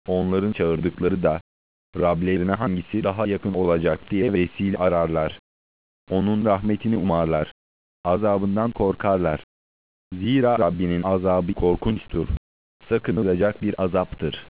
Onların çağırdıkları da, Rablerine hangisi daha yakın olacak diye vesile ararlar. Onun rahmetini umarlar. Azabından korkarlar. Zira Rabbinin azabı korkunçtur. Sakınılacak bir azaptır.